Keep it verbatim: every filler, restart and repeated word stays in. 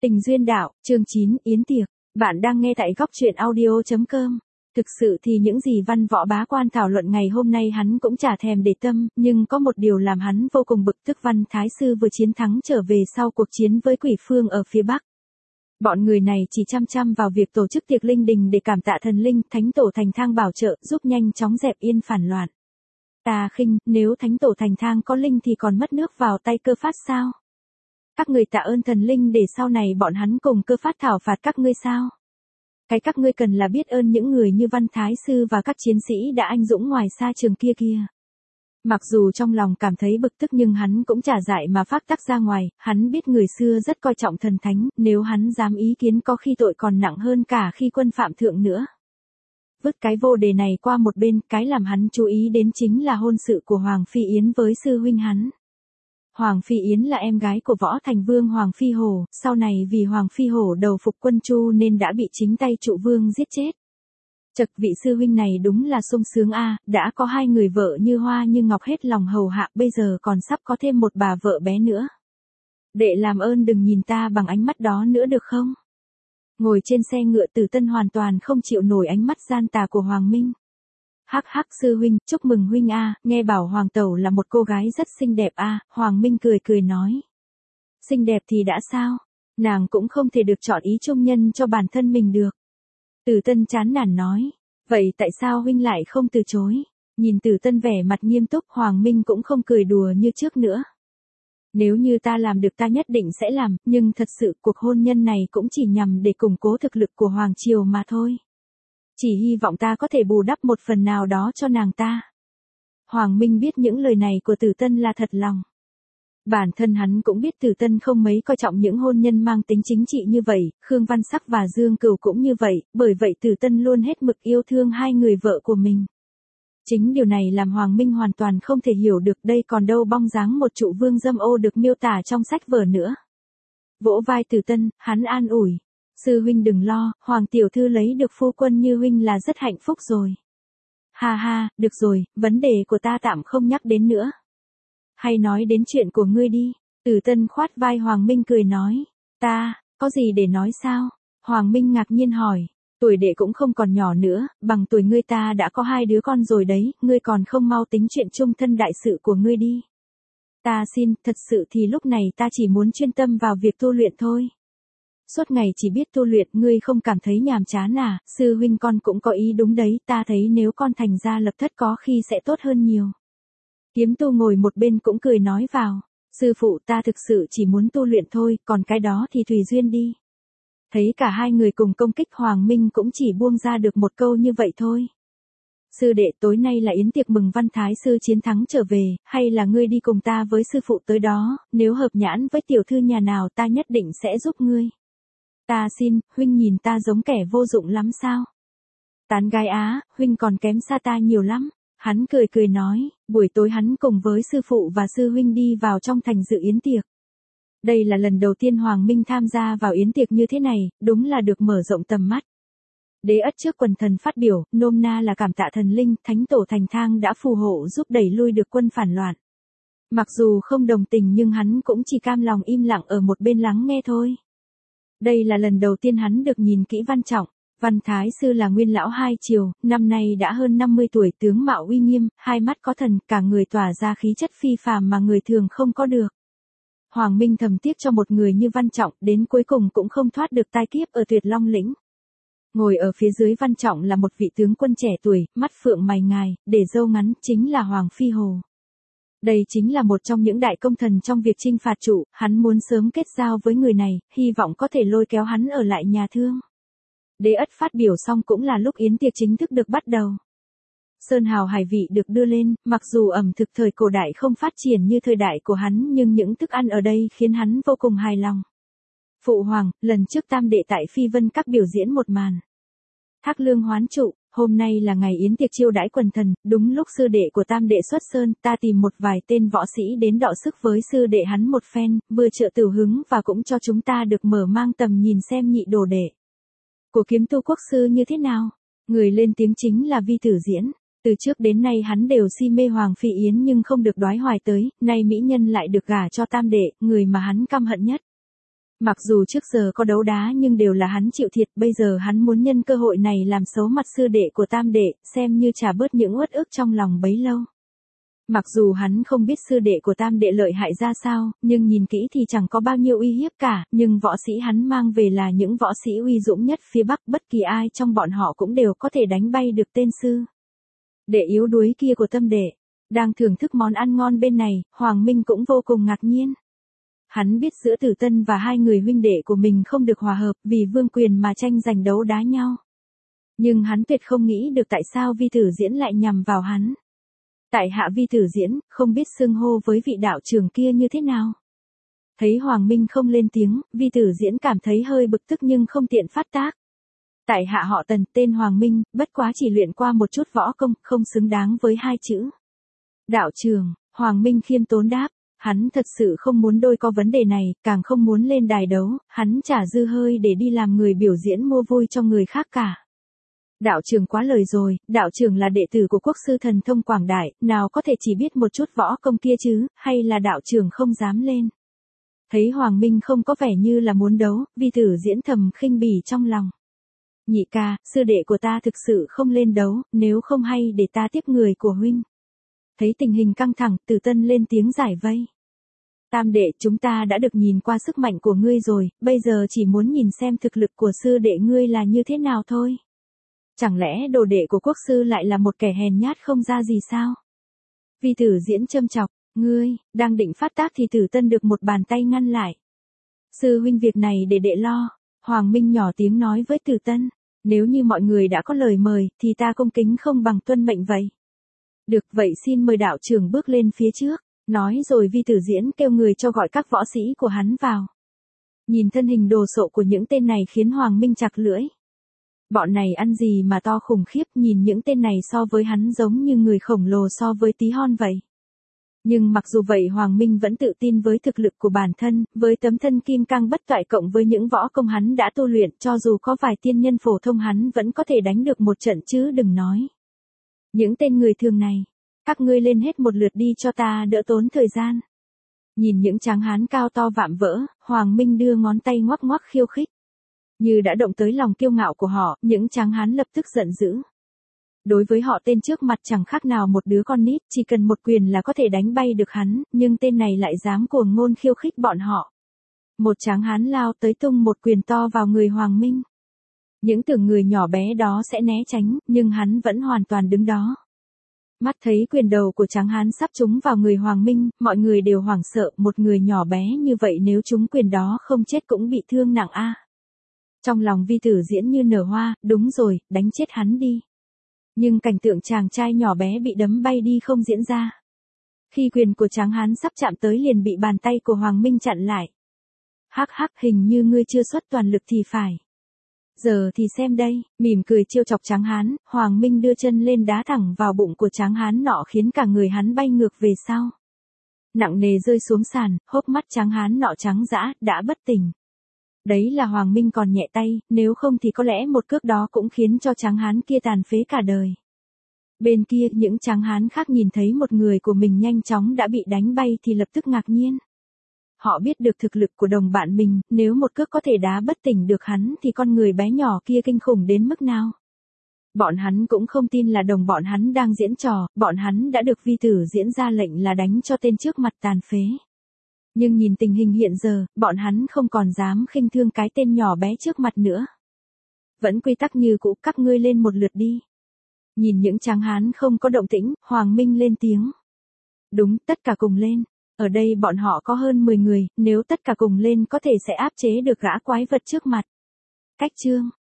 Tình duyên đạo, chương chín, yến tiệc. Bạn đang nghe tại góc truyện audio chấm com. Thực sự thì những gì văn võ bá quan thảo luận ngày hôm nay hắn cũng chả thèm để tâm, nhưng có một điều làm hắn vô cùng bực tức. Văn Thái Sư vừa chiến thắng trở về sau cuộc chiến với Quỷ Phương ở phía Bắc. Bọn người này chỉ chăm chăm vào việc tổ chức tiệc linh đình để cảm tạ thần linh, Thánh Tổ Thành Thang bảo trợ, giúp nhanh chóng dẹp yên phản loạn. Ta khinh, nếu Thánh Tổ Thành Thang có linh thì còn mất nước vào tay Cơ Phát sao? Các người tạ ơn thần linh để sau này bọn hắn cùng Cơ Phát thảo phạt các ngươi sao? Cái các ngươi cần là biết ơn những người như Văn Thái Sư và các chiến sĩ đã anh dũng ngoài xa trường kia kia. Mặc dù trong lòng cảm thấy bực tức nhưng hắn cũng chả dại mà phát tác ra ngoài, hắn biết người xưa rất coi trọng thần thánh, nếu hắn dám ý kiến có khi tội còn nặng hơn cả khi quân phạm thượng nữa. Vứt cái vô đề này qua một bên, cái làm hắn chú ý đến chính là hôn sự của Hoàng Phi Yến với sư huynh hắn. Hoàng Phi Yến là em gái của Võ Thành Vương Hoàng Phi Hổ, sau này vì Hoàng Phi Hổ đầu phục quân Chu nên đã bị chính tay Trụ Vương giết chết. Chật, vị sư huynh này đúng là sung sướng a, đã có hai người vợ như hoa như ngọc hết lòng hầu hạ, bây giờ còn sắp có thêm một bà vợ bé nữa. Đệ làm ơn đừng nhìn ta bằng ánh mắt đó nữa được không? Ngồi trên xe ngựa Tử Tân hoàn toàn không chịu nổi ánh mắt gian tà của Hoàng Minh. Hắc hắc sư huynh, chúc mừng huynh a, nghe bảo Hoàng tẩu là một cô gái rất xinh đẹp a, Hoàng Minh cười cười nói. Xinh đẹp thì đã sao, nàng cũng không thể được chọn ý trung nhân cho bản thân mình được. Tử Tân chán nản nói, vậy tại sao huynh lại không từ chối? Nhìn Tử Tân vẻ mặt nghiêm túc, Hoàng Minh cũng không cười đùa như trước nữa. Nếu như ta làm được ta nhất định sẽ làm, nhưng thật sự cuộc hôn nhân này cũng chỉ nhằm để củng cố thực lực của Hoàng Triều mà thôi. Chỉ hy vọng ta có thể bù đắp một phần nào đó cho nàng ta. Hoàng Minh biết những lời này của Tử Tân là thật lòng. Bản thân hắn cũng biết Tử Tân không mấy coi trọng những hôn nhân mang tính chính trị như vậy, Khương Văn Sắc và Dương Cửu cũng như vậy, bởi vậy Tử Tân luôn hết mực yêu thương hai người vợ của mình. Chính điều này làm Hoàng Minh hoàn toàn không thể hiểu được, đây còn đâu bong dáng một trụ vương dâm ô được miêu tả trong sách vở nữa. Vỗ vai Tử Tân, hắn an ủi. Sư huynh đừng lo, Hoàng tiểu thư lấy được phu quân như huynh là rất hạnh phúc rồi. Ha ha, được rồi, vấn đề của ta tạm không nhắc đến nữa. Hay nói đến chuyện của ngươi đi. Tử Tân khoát vai Hoàng Minh cười nói. Ta, có gì để nói sao? Hoàng Minh ngạc nhiên hỏi. Tuổi đệ cũng không còn nhỏ nữa, bằng tuổi ngươi ta đã có hai đứa con rồi đấy, ngươi còn không mau tính chuyện chung thân đại sự của ngươi đi. Ta xin, thật sự thì lúc này ta chỉ muốn chuyên tâm vào việc tu luyện thôi. Suốt ngày chỉ biết tu luyện, ngươi không cảm thấy nhàm chán à? Sư huynh con cũng có ý đúng đấy, ta thấy nếu con thành ra lập thất có khi sẽ tốt hơn nhiều. Kiếm Tu ngồi một bên cũng cười nói vào. Sư phụ, ta thực sự chỉ muốn tu luyện thôi, còn cái đó thì tùy duyên đi. Thấy cả hai người cùng công kích, Hoàng Minh cũng chỉ buông ra được một câu như vậy thôi. Sư đệ, tối nay là yến tiệc mừng Văn Thái Sư chiến thắng trở về, hay là ngươi đi cùng ta với sư phụ tới đó, nếu hợp nhãn với tiểu thư nhà nào ta nhất định sẽ giúp ngươi. Ta xin, huynh nhìn ta giống kẻ vô dụng lắm sao? Tán gái á, huynh còn kém xa ta nhiều lắm. Hắn cười cười nói, buổi tối hắn cùng với sư phụ và sư huynh đi vào trong thành dự yến tiệc. Đây là lần đầu tiên Hoàng Minh tham gia vào yến tiệc như thế này, đúng là được mở rộng tầm mắt. Đế ất trước quần thần phát biểu, nôm na là cảm tạ thần linh, Thánh Tổ Thành Thang đã phù hộ giúp đẩy lui được quân phản loạn. Mặc dù không đồng tình nhưng hắn cũng chỉ cam lòng im lặng ở một bên lắng nghe thôi. Đây là lần đầu tiên hắn được nhìn kỹ Văn Trọng. Văn Thái Sư là nguyên lão hai triều, năm nay đã hơn năm mươi tuổi, tướng mạo uy nghiêm, hai mắt có thần, cả người tỏa ra khí chất phi phàm mà người thường không có được. Hoàng Minh thầm tiếc cho một người như Văn Trọng, đến cuối cùng cũng không thoát được tai kiếp ở Tuyệt Long Lĩnh. Ngồi ở phía dưới Văn Trọng là một vị tướng quân trẻ tuổi, mắt phượng mày ngài, để râu ngắn, chính là Hoàng Phi Hồ. Đây chính là một trong những đại công thần trong việc chinh phạt Trụ, hắn muốn sớm kết giao với người này, hy vọng có thể lôi kéo hắn ở lại nhà thương. Đế ất phát biểu xong cũng là lúc yến tiệc chính thức được bắt đầu. Sơn hào hải vị được đưa lên, mặc dù ẩm thực thời cổ đại không phát triển như thời đại của hắn nhưng những thức ăn ở đây khiến hắn vô cùng hài lòng. Phụ hoàng, lần trước tam đệ tại Phi Vân Các biểu diễn một màn. Thác lương hoán trụ, hôm nay là ngày yến tiệc chiêu đãi quần thần, đúng lúc sư đệ của tam đệ xuất sơn, ta tìm một vài tên võ sĩ đến đọ sức với sư đệ hắn một phen, vừa trợ tửu hứng và cũng cho chúng ta được mở mang tầm nhìn xem nhị đồ đệ của Kiếm Tu quốc sư như thế nào. Người lên tiếng chính là Vi Tử Diễn. Từ trước đến nay hắn đều si mê Hoàng Phi Yến nhưng không được đoái hoài tới, nay mỹ nhân lại được gả cho tam đệ, người mà hắn căm hận nhất. Mặc dù trước giờ có đấu đá nhưng đều là hắn chịu thiệt, bây giờ hắn muốn nhân cơ hội này làm xấu mặt sư đệ của tam đệ, xem như trả bớt những uất ức trong lòng bấy lâu. Mặc dù hắn không biết sư đệ của tam đệ lợi hại ra sao, nhưng nhìn kỹ thì chẳng có bao nhiêu uy hiếp cả, nhưng võ sĩ hắn mang về là những võ sĩ uy dũng nhất phía Bắc, bất kỳ ai trong bọn họ cũng đều có thể đánh bay được tên sư đệ yếu đuối kia của tâm đệ. Đang thưởng thức món ăn ngon bên này, Hoàng Minh cũng vô cùng ngạc nhiên. Hắn biết giữa Tử Tân và hai người huynh đệ của mình không được hòa hợp vì vương quyền mà tranh giành đấu đá nhau. Nhưng hắn tuyệt không nghĩ được tại sao Vi Tử Diễn lại nhằm vào hắn. Tại hạ Vi Tử Diễn, không biết xưng hô với vị đạo trưởng kia như thế nào. Thấy Hoàng Minh không lên tiếng, Vi Tử Diễn cảm thấy hơi bực tức nhưng không tiện phát tác. Tại hạ họ Tần, tên Hoàng Minh, bất quá chỉ luyện qua một chút võ công, không xứng đáng với hai chữ đạo trưởng. Hoàng Minh khiêm tốn đáp. Hắn thật sự không muốn đôi co vấn đề này, càng không muốn lên đài đấu, hắn chả dư hơi để đi làm người biểu diễn mua vui cho người khác cả. Đạo trưởng quá lời rồi, đạo trưởng là đệ tử của quốc sư thần thông quảng đại, nào có thể chỉ biết một chút võ công kia chứ, hay là đạo trưởng không dám lên. Thấy Hoàng Minh không có vẻ như là muốn đấu, Vi Tử Diễn thầm khinh bỉ trong lòng. Nhị ca, sư đệ của ta thực sự không lên đấu, nếu không hay để ta tiếp người của huynh. Thấy tình hình căng thẳng, Tử Tân lên tiếng giải vây. Tam đệ, chúng ta đã được nhìn qua sức mạnh của ngươi rồi, bây giờ chỉ muốn nhìn xem thực lực của sư đệ ngươi là như thế nào thôi. Chẳng lẽ đồ đệ của quốc sư lại là một kẻ hèn nhát không ra gì sao? Vi Tử Diễn châm chọc, ngươi, đang định phát tác thì Tử Tân được một bàn tay ngăn lại. Sư huynh việc này để đệ lo. Hoàng Minh nhỏ tiếng nói với Tử Tân, nếu như mọi người đã có lời mời, thì ta cung kính không bằng tuân mệnh vậy. Được, vậy xin mời đạo trưởng bước lên phía trước. Nói rồi Vi Tử Diễn kêu người cho gọi các võ sĩ của hắn vào. Nhìn thân hình đồ sộ của những tên này khiến Hoàng Minh chặt lưỡi. Bọn này ăn gì mà to khủng khiếp, nhìn những tên này so với hắn giống như người khổng lồ so với tí hon vậy. Nhưng mặc dù vậy Hoàng Minh vẫn tự tin với thực lực của bản thân, với tấm thân kim cang bất toại cộng với những võ công hắn đã tu luyện, cho dù có vài tiên nhân phổ thông hắn vẫn có thể đánh được một trận chứ đừng nói. Những tên người thường này, các ngươi lên hết một lượt đi cho ta đỡ tốn thời gian. Nhìn những tráng hán cao to vạm vỡ, Hoàng Minh đưa ngón tay ngoắc ngoắc khiêu khích. Như đã động tới lòng kiêu ngạo của họ, những tráng hán lập tức giận dữ. Đối với họ tên trước mặt chẳng khác nào một đứa con nít, chỉ cần một quyền là có thể đánh bay được hắn, nhưng tên này lại dám cuồng ngôn khiêu khích bọn họ. Một tráng hán lao tới tung một quyền to vào người Hoàng Minh. Những tưởng người nhỏ bé đó sẽ né tránh, nhưng hắn vẫn hoàn toàn đứng đó. Mắt thấy quyền đầu của tráng hán sắp trúng vào người Hoàng Minh, mọi người đều hoảng sợ, một người nhỏ bé như vậy nếu trúng quyền đó không chết cũng bị thương nặng a. Trong lòng Vi Tử Diễn như nở hoa, đúng rồi, đánh chết hắn đi. Nhưng cảnh tượng chàng trai nhỏ bé bị đấm bay đi không diễn ra. Khi quyền của tráng hán sắp chạm tới liền bị bàn tay của Hoàng Minh chặn lại. Hắc hắc, hình như ngươi chưa xuất toàn lực thì phải. Giờ thì xem đây, mỉm cười trêu chọc tráng hán, Hoàng Minh đưa chân lên đá thẳng vào bụng của tráng hán nọ khiến cả người hắn bay ngược về sau. Nặng nề rơi xuống sàn, hốc mắt tráng hán nọ trắng dã, đã bất tỉnh. Đấy là Hoàng Minh còn nhẹ tay, nếu không thì có lẽ một cước đó cũng khiến cho tráng hán kia tàn phế cả đời. Bên kia, những tráng hán khác nhìn thấy một người của mình nhanh chóng đã bị đánh bay thì lập tức ngạc nhiên. Họ biết được thực lực của đồng bạn mình, nếu một cước có thể đá bất tỉnh được hắn thì con người bé nhỏ kia kinh khủng đến mức nào. Bọn hắn cũng không tin là đồng bọn hắn đang diễn trò, bọn hắn đã được Vi Tử Diễn ra lệnh là đánh cho tên trước mặt tàn phế. Nhưng nhìn tình hình hiện giờ, bọn hắn không còn dám khinh thương cái tên nhỏ bé trước mặt nữa. Vẫn quy tắc như cũ, các ngươi lên một lượt đi. Nhìn những tráng hán không có động tĩnh, Hoàng Minh lên tiếng. Đúng, tất cả cùng lên. Ở đây bọn họ có hơn mười người, nếu tất cả cùng lên có thể sẽ áp chế được gã quái vật trước mặt. Cách chương